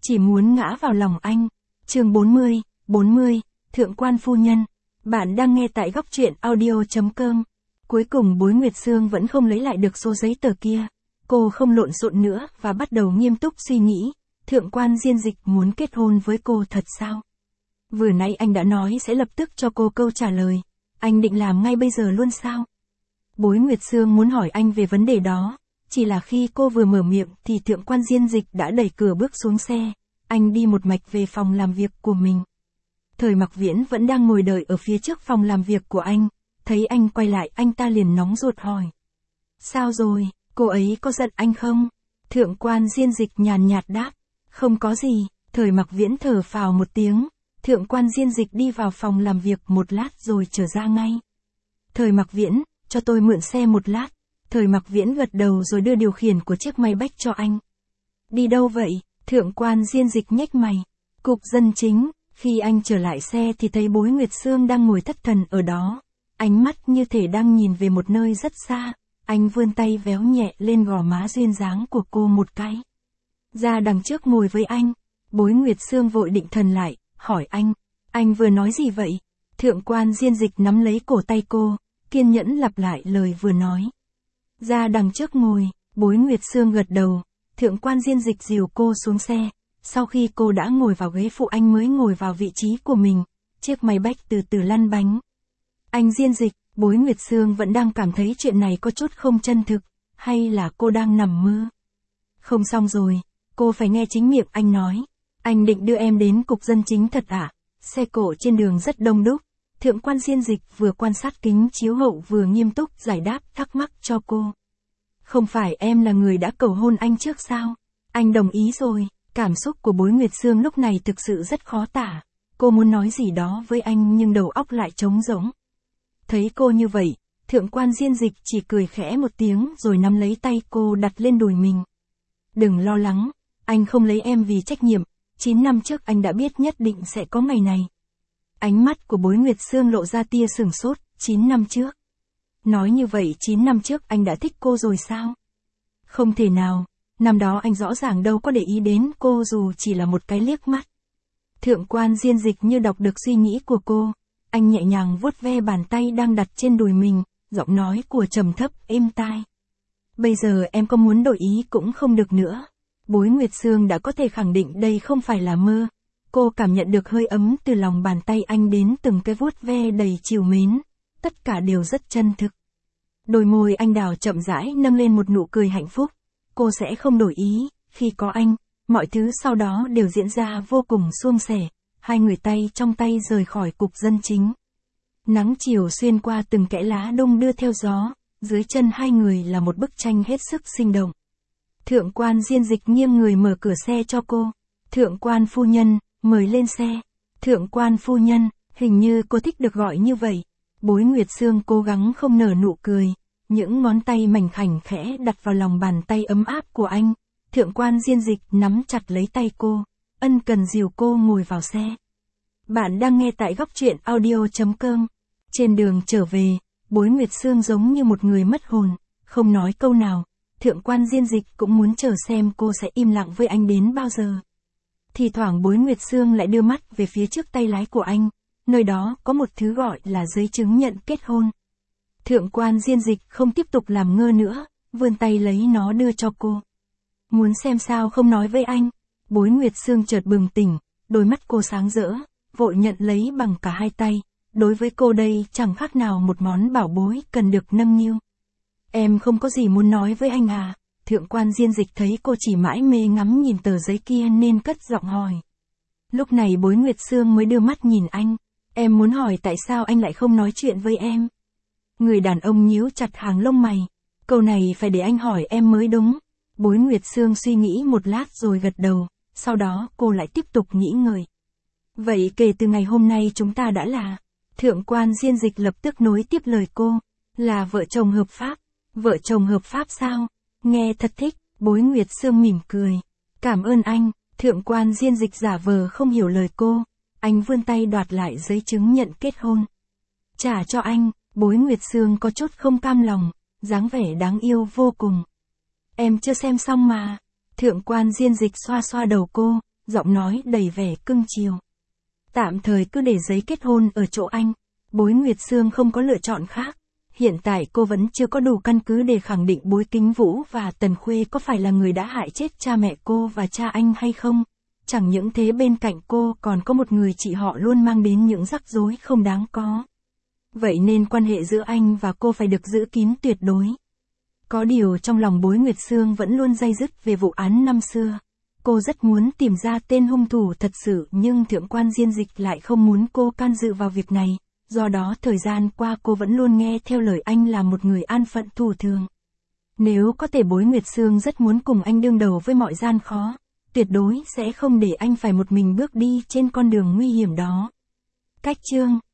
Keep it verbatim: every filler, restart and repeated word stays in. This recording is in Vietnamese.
chỉ muốn ngã vào lòng anh. Chương bốn mươi, bốn mươi, Thượng quan phu nhân. Bạn đang nghe tại góc truyện audio.com. Cuối cùng Bối Nguyệt Sương vẫn không lấy lại được số giấy tờ kia. Cô không lộn xộn nữa và bắt đầu nghiêm túc suy nghĩ. Thượng quan Diên Dịch muốn kết hôn với cô thật sao? Vừa nãy anh đã nói sẽ lập tức cho cô câu trả lời. Anh định làm ngay bây giờ luôn sao? Bối Nguyệt Sương muốn hỏi anh về vấn đề đó. Chỉ là khi cô vừa mở miệng thì Thượng quan Diên Dịch đã đẩy cửa bước xuống xe. Anh đi một mạch về phòng làm việc của mình. Thời Mặc Viễn vẫn đang ngồi đợi ở phía trước phòng làm việc của anh. Thấy anh quay lại anh ta liền nóng ruột hỏi. Sao rồi, cô ấy có giận anh không? Thượng quan Diên Dịch nhàn nhạt đáp. Không có gì. Thời Mặc Viễn thở phào một tiếng. Thượng quan Diên Dịch đi vào phòng làm việc một lát rồi trở ra ngay. Thời Mặc Viễn, cho tôi mượn xe một lát. Thời Mặc Viễn gật đầu rồi đưa điều khiển của chiếc may bách cho anh. Đi đâu vậy? Thượng quan Diên Dịch nhếch mày. Cục dân chính. Khi anh trở lại xe thì thấy Bối Nguyệt Sương đang ngồi thất thần ở đó. Ánh mắt như thể đang nhìn về một nơi rất xa. Anh vươn tay véo nhẹ lên gò má duyên dáng của cô một cái. Ra đằng trước ngồi với anh. Bối Nguyệt Sương vội định thần lại, hỏi anh. Anh vừa nói gì vậy? Thượng quan Diên Dịch nắm lấy cổ tay cô, kiên nhẫn lặp lại lời vừa nói. Ra đằng trước ngồi. Bối Nguyệt Sương gật đầu. Thượng quan Diên Dịch dìu cô xuống xe. Sau khi cô đã ngồi vào ghế phụ anh mới ngồi vào vị trí của mình. Chiếc máy bách từ từ lăn bánh. Anh Diên Dịch, Bối Nguyệt Sương vẫn đang cảm thấy chuyện này có chút không chân thực. Hay là cô đang nằm mơ? Không xong rồi, cô phải nghe chính miệng anh nói. Anh định đưa em đến cục dân chính thật ạ? À? Xe cộ trên đường rất đông đúc. Thượng quan Diên Dịch vừa quan sát kính chiếu hậu vừa nghiêm túc giải đáp thắc mắc cho cô. Không phải em là người đã cầu hôn anh trước sao? Anh đồng ý rồi. Cảm xúc của Bối Nguyệt Sương lúc này thực sự rất khó tả. Cô muốn nói gì đó với anh nhưng đầu óc lại trống rỗng. Thấy cô như vậy, Thượng quan Diên Dịch chỉ cười khẽ một tiếng rồi nắm lấy tay cô đặt lên đùi mình. Đừng lo lắng, anh không lấy em vì trách nhiệm. chín năm trước anh đã biết nhất định sẽ có ngày này. Ánh mắt của Bối Nguyệt Sương lộ ra tia sửng sốt. chín năm trước. Nói như vậy chín năm trước anh đã thích cô rồi sao? Không thể nào. Năm đó anh rõ ràng đâu có để ý đến cô dù chỉ là một cái liếc mắt. Thượng quan Diên Dịch như đọc được suy nghĩ của cô. Anh nhẹ nhàng vuốt ve bàn tay đang đặt trên đùi mình, giọng nói của trầm thấp êm tai. Bây giờ em có muốn đổi ý cũng không được nữa. Bối Nguyệt Sương đã có thể khẳng định đây không phải là mơ. Cô cảm nhận được hơi ấm từ lòng bàn tay anh đến từng cái vuốt ve đầy trìu mến. Tất cả đều rất chân thực. Đôi môi anh đào chậm rãi nâng lên một nụ cười hạnh phúc. Cô sẽ không đổi ý, khi có anh, mọi thứ sau đó đều diễn ra vô cùng suôn sẻ. Hai người tay trong tay rời khỏi cục dân chính. Nắng chiều xuyên qua từng kẽ lá đung đưa theo gió, dưới chân hai người là một bức tranh hết sức sinh động. Thượng quan Diên Dịch nghiêng người mở cửa xe cho cô. Thượng quan phu nhân, mời lên xe. Thượng quan phu nhân, hình như cô thích được gọi như vậy. Bối Nguyệt Sương cố gắng không nở nụ cười. Những ngón tay mảnh khảnh khẽ đặt vào lòng bàn tay ấm áp của anh. Thượng quan Diên Dịch nắm chặt lấy tay cô, ân cần dìu cô ngồi vào xe. Bạn đang nghe tại góc truyện audio.com. Trên đường trở về, Bối Nguyệt Sương giống như một người mất hồn, không nói câu nào. Thượng quan Diên Dịch cũng muốn chờ xem cô sẽ im lặng với anh đến bao giờ. Thì thoảng Bối Nguyệt Sương lại đưa mắt về phía trước tay lái của anh, nơi đó có một thứ gọi là giấy chứng nhận kết hôn. Thượng quan Diên Dịch không tiếp tục làm ngơ nữa, vươn tay lấy nó đưa cho cô. Muốn xem sao không nói với anh. Bối Nguyệt Sương chợt bừng tỉnh, đôi mắt cô sáng rỡ, vội nhận lấy bằng cả hai tay. Đối với cô đây chẳng khác nào một món bảo bối cần được nâng niu. Em không có gì muốn nói với anh à? Thượng quan Diên Dịch thấy cô chỉ mãi mê ngắm nhìn tờ giấy kia nên cất giọng hỏi. Lúc này Bối Nguyệt Sương mới đưa mắt nhìn anh. Em muốn hỏi tại sao anh lại không nói chuyện với em? Người đàn ông nhíu chặt hàng lông mày. Câu này phải để anh hỏi em mới đúng. Bối Nguyệt Sương suy nghĩ một lát rồi gật đầu. Sau đó cô lại tiếp tục nghĩ ngợi. Vậy kể từ ngày hôm nay chúng ta đã là... Thượng quan Diên Dịch lập tức nối tiếp lời cô. Là vợ chồng hợp pháp. Vợ chồng hợp pháp sao? Nghe thật thích. Bối Nguyệt Sương mỉm cười. Cảm ơn anh. Thượng quan Diên Dịch giả vờ không hiểu lời cô. Anh vươn tay đoạt lại giấy chứng nhận kết hôn. Trả cho anh. Bối Nguyệt Sương có chút không cam lòng, dáng vẻ đáng yêu vô cùng. Em chưa xem xong mà. Thượng quan Diên Dịch xoa xoa đầu cô, giọng nói đầy vẻ cưng chiều. Tạm thời cứ để giấy kết hôn ở chỗ anh. Bối Nguyệt Sương không có lựa chọn khác. Hiện tại cô vẫn chưa có đủ căn cứ để khẳng định Bối Kính Vũ và Tần Khuê có phải là người đã hại chết cha mẹ cô và cha anh hay không. Chẳng những thế bên cạnh cô còn có một người chị họ luôn mang đến những rắc rối không đáng có. Vậy nên quan hệ giữa anh và cô phải được giữ kín tuyệt đối. Có điều trong lòng Bối Nguyệt Sương vẫn luôn day dứt về vụ án năm xưa. Cô rất muốn tìm ra tên hung thủ thật sự nhưng Thượng quan Diên Dịch lại không muốn cô can dự vào việc này. Do đó thời gian qua cô vẫn luôn nghe theo lời anh là một người an phận thủ thường. Nếu có thể Bối Nguyệt Sương rất muốn cùng anh đương đầu với mọi gian khó. Tuyệt đối sẽ không để anh phải một mình bước đi trên con đường nguy hiểm đó. Cách chương